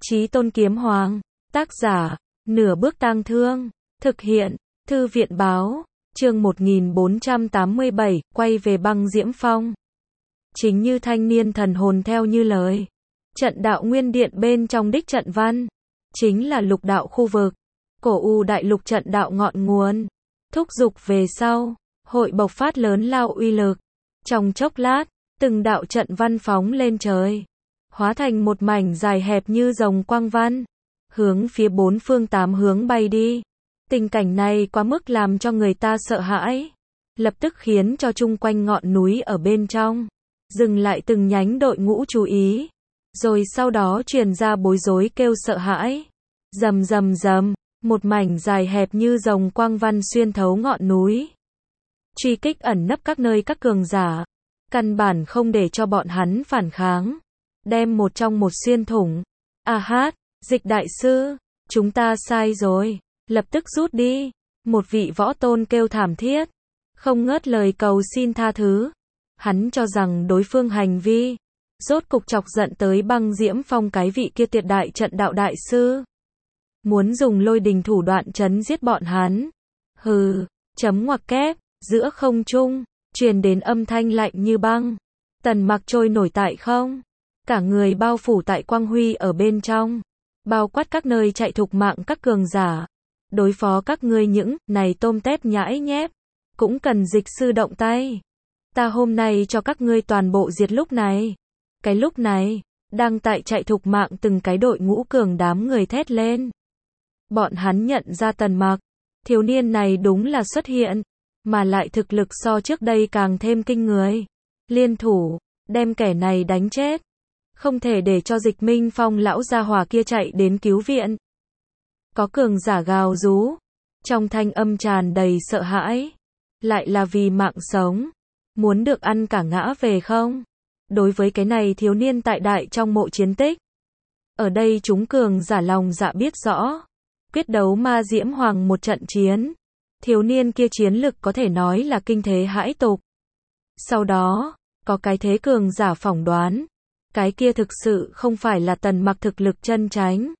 Chí Tôn Kiếm Hoàng. Tác giả, Nửa Bước Tang Thương. Thực hiện, Thư viện báo. Chương 1487, quay về Băng Diễm Phong. Chính như thanh niên thần hồn theo như lời. Trận đạo nguyên điện bên trong đích trận văn. Chính là lục đạo khu vực. Cổ U đại lục trận đạo ngọn nguồn. Thúc dục về sau. Hội bộc phát lớn lao uy lực. Trong chốc lát, từng đạo trận văn phóng lên trời. Hóa thành một mảnh dài hẹp như rồng quang văn. Hướng phía bốn phương tám hướng bay đi. Tình cảnh này quá mức làm cho người ta sợ hãi. Lập tức khiến cho chung quanh ngọn núi ở bên trong. Dừng lại từng nhánh đội ngũ chú ý. Rồi sau đó truyền ra bối rối kêu sợ hãi. Rầm rầm rầm, một mảnh dài hẹp như rồng quang văn xuyên thấu ngọn núi. Truy kích ẩn nấp các nơi các cường giả. Căn bản không để cho bọn hắn phản kháng. Đem một trong một xuyên thủng. A hát, Dịch đại sư, chúng ta sai rồi. Lập tức rút đi. Một vị võ tôn kêu thảm thiết. Không ngớt lời cầu xin tha thứ. Hắn cho rằng đối phương hành vi. Rốt cục chọc giận tới Băng Diễm Phong cái vị kia tuyệt đại trận đạo đại sư. Muốn dùng lôi đình thủ đoạn trấn giết bọn hắn. Hừ, chấm ngoặc kép, giữa không trung, truyền đến âm thanh lạnh như băng. Tần Mặc trôi nổi tại không. Cả người bao phủ tại quang huy ở bên trong. Bao quát các nơi chạy thục mạng các cường giả. Đối phó các ngươi những này tôm tép nhãi nhép. Cũng cần dịch sư động tay. Ta hôm nay cho các ngươi toàn bộ diệt lúc này. Cái lúc này, đang tại chạy thục mạng từng cái đội ngũ cường đám người thét lên. Bọn hắn nhận ra Tần Mặc. Thiếu niên này đúng là xuất hiện. Mà lại thực lực so trước đây càng thêm kinh người. Liên thủ, đem kẻ này đánh chết. Không thể để cho Dịch Minh Phong lão gia hỏa kia chạy đến cứu viện. Có cường giả gào rú. Trong thanh âm tràn đầy sợ hãi. Lại là vì mạng sống. Muốn được ăn cả ngã về không? Đối với cái này thiếu niên tại đại trong mộ chiến tích. Ở đây chúng cường giả lòng dạ biết rõ. Quyết đấu ma diễm hoàng một trận chiến. Thiếu niên kia chiến lực có thể nói là kinh thế hãi tục. Sau đó, có cái thế cường giả phỏng đoán. Cái kia thực sự không phải là Tần Mặc thực lực chân chánh.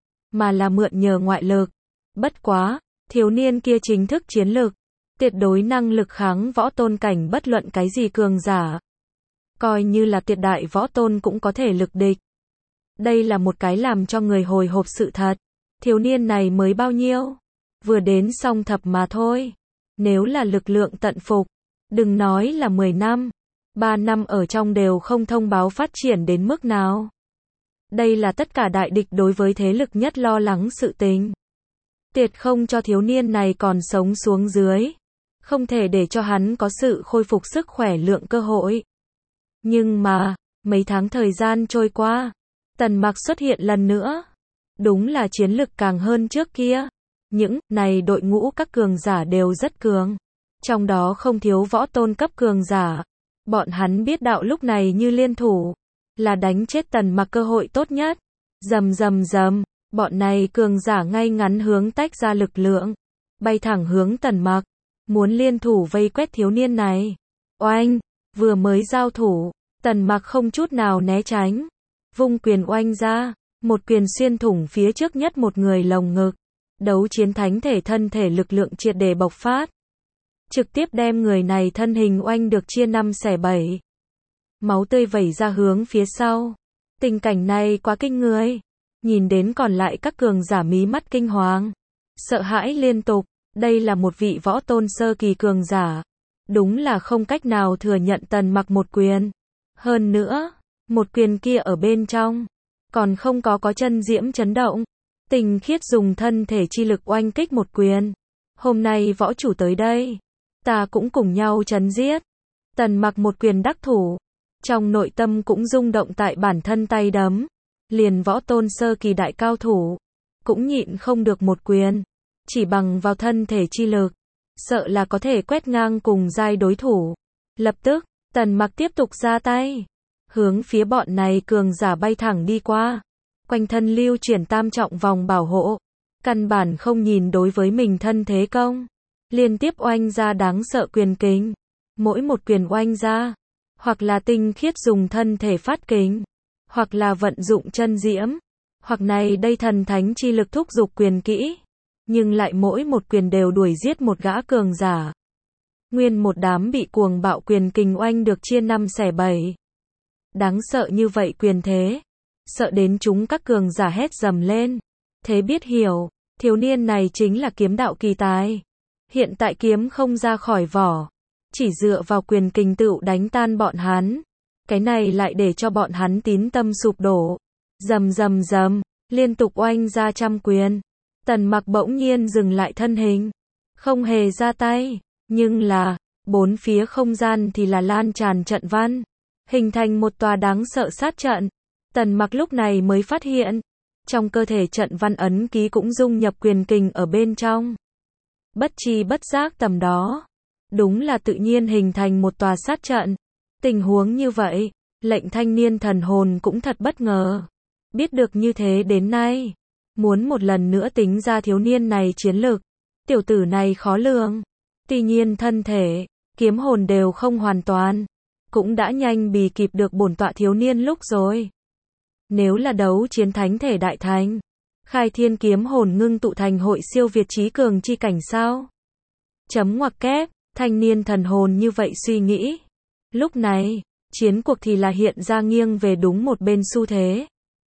Mà là mượn nhờ ngoại lực. Bất quá, thiếu niên kia chính thức chiến lực. Tuyệt đối năng lực kháng võ tôn cảnh bất luận cái gì cường giả. Coi như là tuyệt đại võ tôn cũng có thể lực địch. Đây là một cái làm cho người hồi hộp sự thật. Thiếu niên này mới bao nhiêu? Vừa đến song thập mà thôi. Nếu là lực lượng tận phục, đừng nói là 10 năm. 3 năm ở trong đều không thông báo phát triển đến mức nào. Đây là tất cả đại địch đối với thế lực nhất lo lắng sự tình. Tuyệt không cho thiếu niên này còn sống xuống dưới. Không thể để cho hắn có sự khôi phục sức khỏe lượng cơ hội. Nhưng mà, mấy tháng thời gian trôi qua, Tần Mặc xuất hiện lần nữa. Đúng là chiến lực càng hơn trước kia. Những này đội ngũ các cường giả đều rất cường. Trong đó không thiếu võ tôn cấp cường giả. Bọn hắn biết đạo lúc này như liên thủ. Là đánh chết Tần Mặc cơ hội tốt nhất. Rầm rầm rầm. Bọn này cường giả ngay ngắn hướng tách ra lực lượng. Bay thẳng hướng Tần Mặc. Muốn liên thủ vây quét thiếu niên này. Oanh. Vừa mới giao thủ. Tần Mặc không chút nào né tránh. Vung quyền oanh ra. Một quyền xuyên thủng phía trước nhất một người lồng ngực. Đấu chiến thánh thể thân thể lực lượng triệt để bộc phát. Trực tiếp đem người này thân hình oanh được chia 5 xẻ 7. Máu tươi vẩy ra hướng phía sau. Tình cảnh này quá kinh người. Nhìn đến còn lại các cường giả mí mắt kinh hoàng. Sợ hãi liên tục. Đây là một vị võ tôn sơ kỳ cường giả. Đúng là không cách nào thừa nhận Tần Mặc một quyền. Hơn nữa, một quyền kia ở bên trong. Còn không có chân diễm chấn động. Tình khiết dùng thân thể chi lực oanh kích một quyền. Hôm nay võ chủ tới đây. Ta cũng cùng nhau chấn giết. Tần Mặc một quyền đắc thủ. Trong nội tâm cũng rung động tại bản thân tay đấm. Liền võ tôn sơ kỳ đại cao thủ. Cũng nhịn không được một quyền. Chỉ bằng vào thân thể chi lực. Sợ là có thể quét ngang cùng giai đối thủ. Lập tức, Tần Mặc tiếp tục ra tay. Hướng phía bọn này cường giả bay thẳng đi qua. Quanh thân lưu chuyển tam trọng vòng bảo hộ. Căn bản không nhìn đối với mình thân thế công. Liên tiếp oanh ra đáng sợ quyền kình. Mỗi một quyền oanh ra. Hoặc là tinh khiết dùng thân thể phát kình. Hoặc là vận dụng chân diễm. hoặc này đây thần thánh chi lực thúc giục quyền kỹ, nhưng lại mỗi một quyền đều đuổi giết một gã cường giả. Nguyên một đám bị cuồng bạo quyền kình oanh được chia năm xẻ bảy. Đáng sợ như vậy quyền thế, sợ đến chúng các cường giả hét dầm lên. Thế biết hiểu, thiếu niên này chính là kiếm đạo kỳ tài. Hiện tại kiếm không ra khỏi vỏ, chỉ dựa vào quyền kình tựu đánh tan bọn hắn. Cái này lại để cho bọn hắn tín tâm sụp đổ. Rầm rầm rầm, liên tục oanh ra trăm quyền. Tần Mặc bỗng nhiên dừng lại thân hình, không hề ra tay, nhưng là, bốn phía không gian thì là lan tràn trận văn, hình thành một tòa đáng sợ sát trận. Tần Mặc lúc này mới phát hiện, trong cơ thể trận văn ấn ký cũng dung nhập quyền kình ở bên trong. Bất tri bất giác tầm đó, đúng là tự nhiên hình thành một tòa sát trận. Tình huống như vậy, lệnh thanh niên thần hồn cũng thật bất ngờ. Biết được như thế đến nay, muốn một lần nữa tính ra thiếu niên này chiến lực, tiểu tử này khó lường. Tuy nhiên thân thể, kiếm hồn đều không hoàn toàn, cũng đã nhanh bì kịp được bổn tọa thiếu niên lúc rồi. Nếu là đấu chiến thánh thể đại thành, khai thiên kiếm hồn ngưng tụ thành hội siêu việt trí cường chi cảnh sao? Chấm ngoặc kép, thanh niên thần hồn như vậy suy nghĩ. Lúc này, chiến cuộc thì là hiện ra nghiêng về đúng một bên xu thế.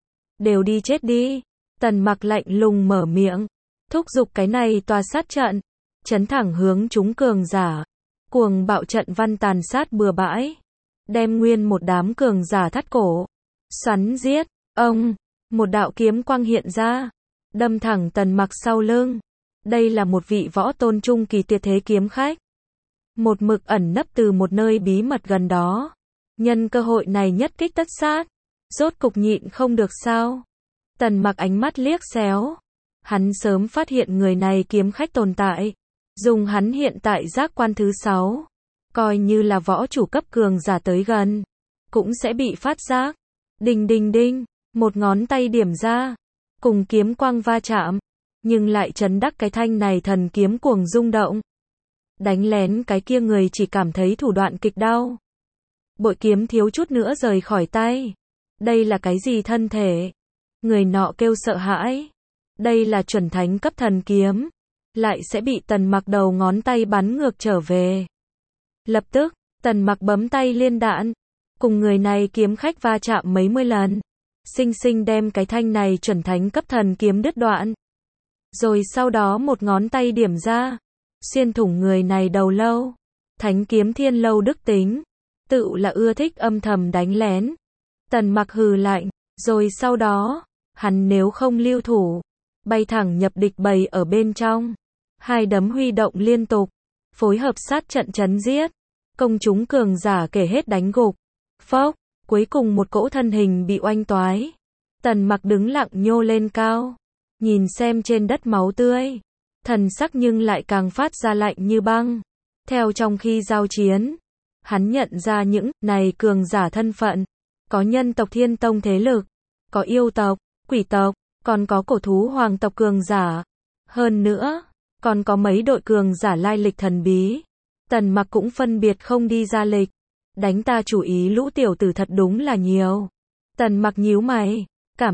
Đều đi chết đi. Tần Mặc lạnh lùng mở miệng, thúc giục cái này tòa sát trận, chấn thẳng hướng chúng cường giả. Cuồng bạo trận văn tàn sát bừa bãi, đem nguyên một đám cường giả thắt cổ, xoắn giết. Ông, một đạo kiếm quang hiện ra, đâm thẳng Tần Mặc sau lưng. Đây là một vị võ tôn trung kỳ tuyệt thế kiếm khách, một mực ẩn nấp từ một nơi bí mật gần đó. Nhân cơ hội này nhất kích tất sát, rốt cục nhịn không được sao? Tần Mặc ánh mắt liếc xéo, hắn sớm phát hiện người này kiếm khách tồn tại, dùng hắn hiện tại giác quan thứ 6, coi như là võ chủ cấp cường giả tới gần, cũng sẽ bị phát giác. Đinh đinh đinh, một ngón tay điểm ra, cùng kiếm quang va chạm, nhưng lại chấn đắc cái thanh này thần kiếm cuồng rung động. Đánh lén cái kia người chỉ cảm thấy thủ đoạn kịch đau. Bội kiếm thiếu chút nữa rời khỏi tay. Đây là cái gì thân thể? Người nọ kêu sợ hãi. Đây là chuẩn thánh cấp thần kiếm, lại sẽ bị Tần Mặc đầu ngón tay bắn ngược trở về. Lập tức, Tần Mặc bấm tay liên đạn, cùng người này kiếm khách va chạm mấy mươi lần, sinh sinh đem cái thanh này chuẩn thánh cấp thần kiếm đứt đoạn. Rồi sau đó một ngón tay điểm ra, xuyên thủng người này đầu lâu. Thánh kiếm thiên lâu đức tính, tự là ưa thích âm thầm đánh lén. Tần Mặc hừ lạnh, rồi sau đó, hắn nếu không lưu thủ, bay thẳng nhập địch bầy ở bên trong. Hai đấm huy động liên tục, phối hợp sát trận chấn giết. Công chúng cường giả kể hết đánh gục. Phốc, cuối cùng một cỗ thân hình bị oanh toái. Tần Mặc đứng lặng nhô lên cao, nhìn xem trên đất máu tươi, thần sắc nhưng lại càng phát ra lạnh như băng. Theo trong khi giao chiến, hắn nhận ra những này cường giả thân phận, có nhân tộc Thiên Tông thế lực, có yêu tộc, quỷ tộc, còn có cổ thú hoàng tộc cường giả. Hơn nữa, còn có mấy đội cường giả lai lịch thần bí. Tần Mặc cũng phân biệt không đi ra lịch. Đánh ta chủ ý lũ tiểu tử thật đúng là nhiều. Tần Mặc nhíu mày,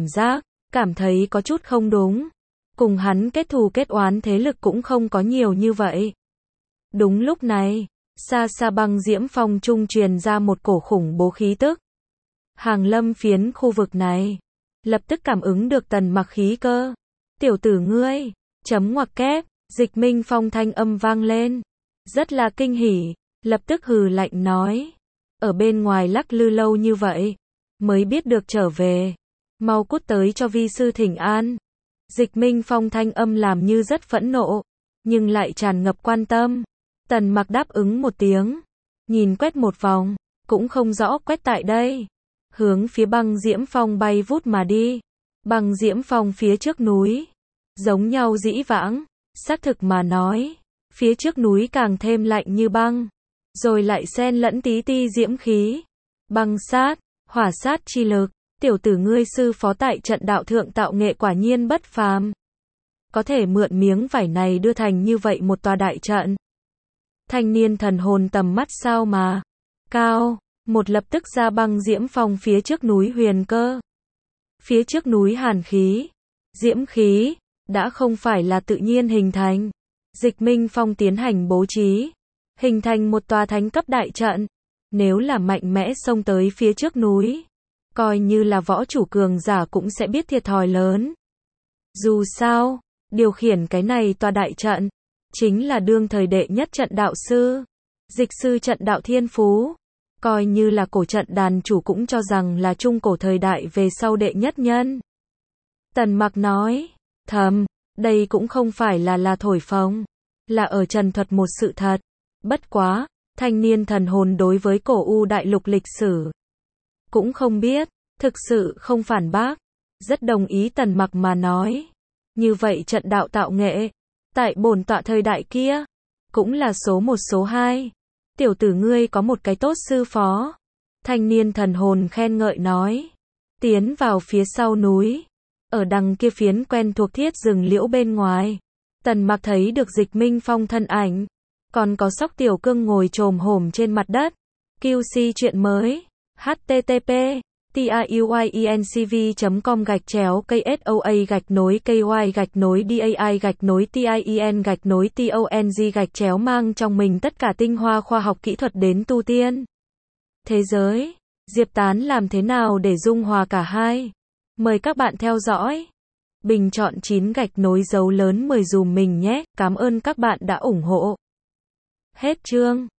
cảm thấy có chút không đúng. Cùng hắn kết thù kết oán thế lực cũng không có nhiều như vậy. Đúng lúc này, xa xa băng diễm phong trung truyền ra một cổ khủng bố khí tức. Hàng lâm phiến khu vực này, lập tức cảm ứng được Tần Mặc khí cơ. Tiểu tử ngươi, chấm ngoặc kép, Dịch Minh Phong thanh âm vang lên. Rất là kinh hỉ, lập tức hừ lạnh nói. Ở bên ngoài lắc lư lâu như vậy, mới biết được trở về. Mau cút tới cho vi sư thỉnh an. Dịch Minh Phong thanh âm làm như rất phẫn nộ, nhưng lại tràn ngập quan tâm. Tần Mặc đáp ứng một tiếng, nhìn quét một vòng, cũng không rõ quét tại đây. Hướng phía băng diễm phong bay vút mà đi. Băng diễm phong phía trước núi, giống nhau dĩ vãng, xác thực mà nói, phía trước núi càng thêm lạnh như băng, rồi lại xen lẫn tí ti diễm khí. Băng sát, hỏa sát chi lực, tiểu tử ngươi sư phó tại trận đạo thượng tạo nghệ quả nhiên bất phàm. Có thể mượn miếng vải này đưa thành như vậy một tòa đại trận. Thanh niên thần hồn tầm mắt sao mà cao, một lập tức ra băng diễm phong phía trước núi huyền cơ. Phía trước núi hàn khí, diễm khí, đã không phải là tự nhiên hình thành. Dịch Minh Phong tiến hành bố trí, hình thành một tòa thánh cấp đại trận. Nếu là mạnh mẽ xông tới phía trước núi, coi như là võ chủ cường giả cũng sẽ biết thiệt thòi lớn. Dù sao, điều khiển cái này tòa đại trận, chính là đương thời đệ nhất trận đạo sư, dịch sư trận đạo thiên phú. Coi như là cổ trận đàn chủ cũng cho rằng là trung cổ thời đại về sau đệ nhất nhân. Tần Mặc nói, thầm, đây cũng không phải là thổi phồng, là ở trần thuật một sự thật. Bất quá, thanh niên thần hồn đối với cổ U đại lục lịch sử cũng không biết, thực sự không phản bác, rất đồng ý Tần Mặc mà nói. Như vậy trận đạo tạo nghệ, tại bổn tọa thời đại kia, cũng là số 1 số 2. Tiểu tử ngươi có một cái tốt sư phó. Thanh niên thần hồn khen ngợi nói. Tiến vào phía sau núi, ở đằng kia phiến quen thuộc thiết rừng liễu bên ngoài, Tần Mặc thấy được Dịch Minh Phong thân ảnh, còn có Sóc Tiểu Cương ngồi chồm hổm trên mặt đất. QC chuyện mới, http://tiyuinCV.com/KSOA-KY-DAI-TIEN-TONG mang trong mình tất cả tinh hoa khoa học kỹ thuật đến tu tiên thế giới. Diệp Tán làm thế nào để dung hòa cả hai? Mời các bạn theo dõi. Bình chọn 9 gạch nối dấu lớn 10 dùm mình nhé. Cảm ơn các bạn đã ủng hộ. Hết chương.